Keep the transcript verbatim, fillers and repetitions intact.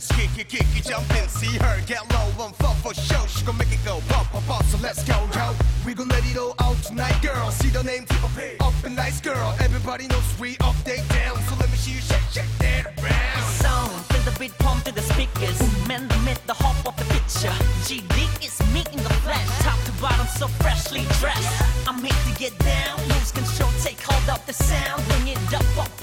Let's kick it, kick it, jump in, see her get low on fuck for show. She gon' make it go pop, pop, pop. So let's go, yo. We gon' let it all out tonight, girl. See the name, tip of it, up and nice, girl. Everybody knows we up, they down. So let me see you shake, shake that around. Sound, feel the beat pump to the speakers. Man, the myth, the hop of the picture. G D is me in the flesh, top to bottom, so freshly dressed. I'm here to get down, lose control, take hold of the sound, bring it up, up.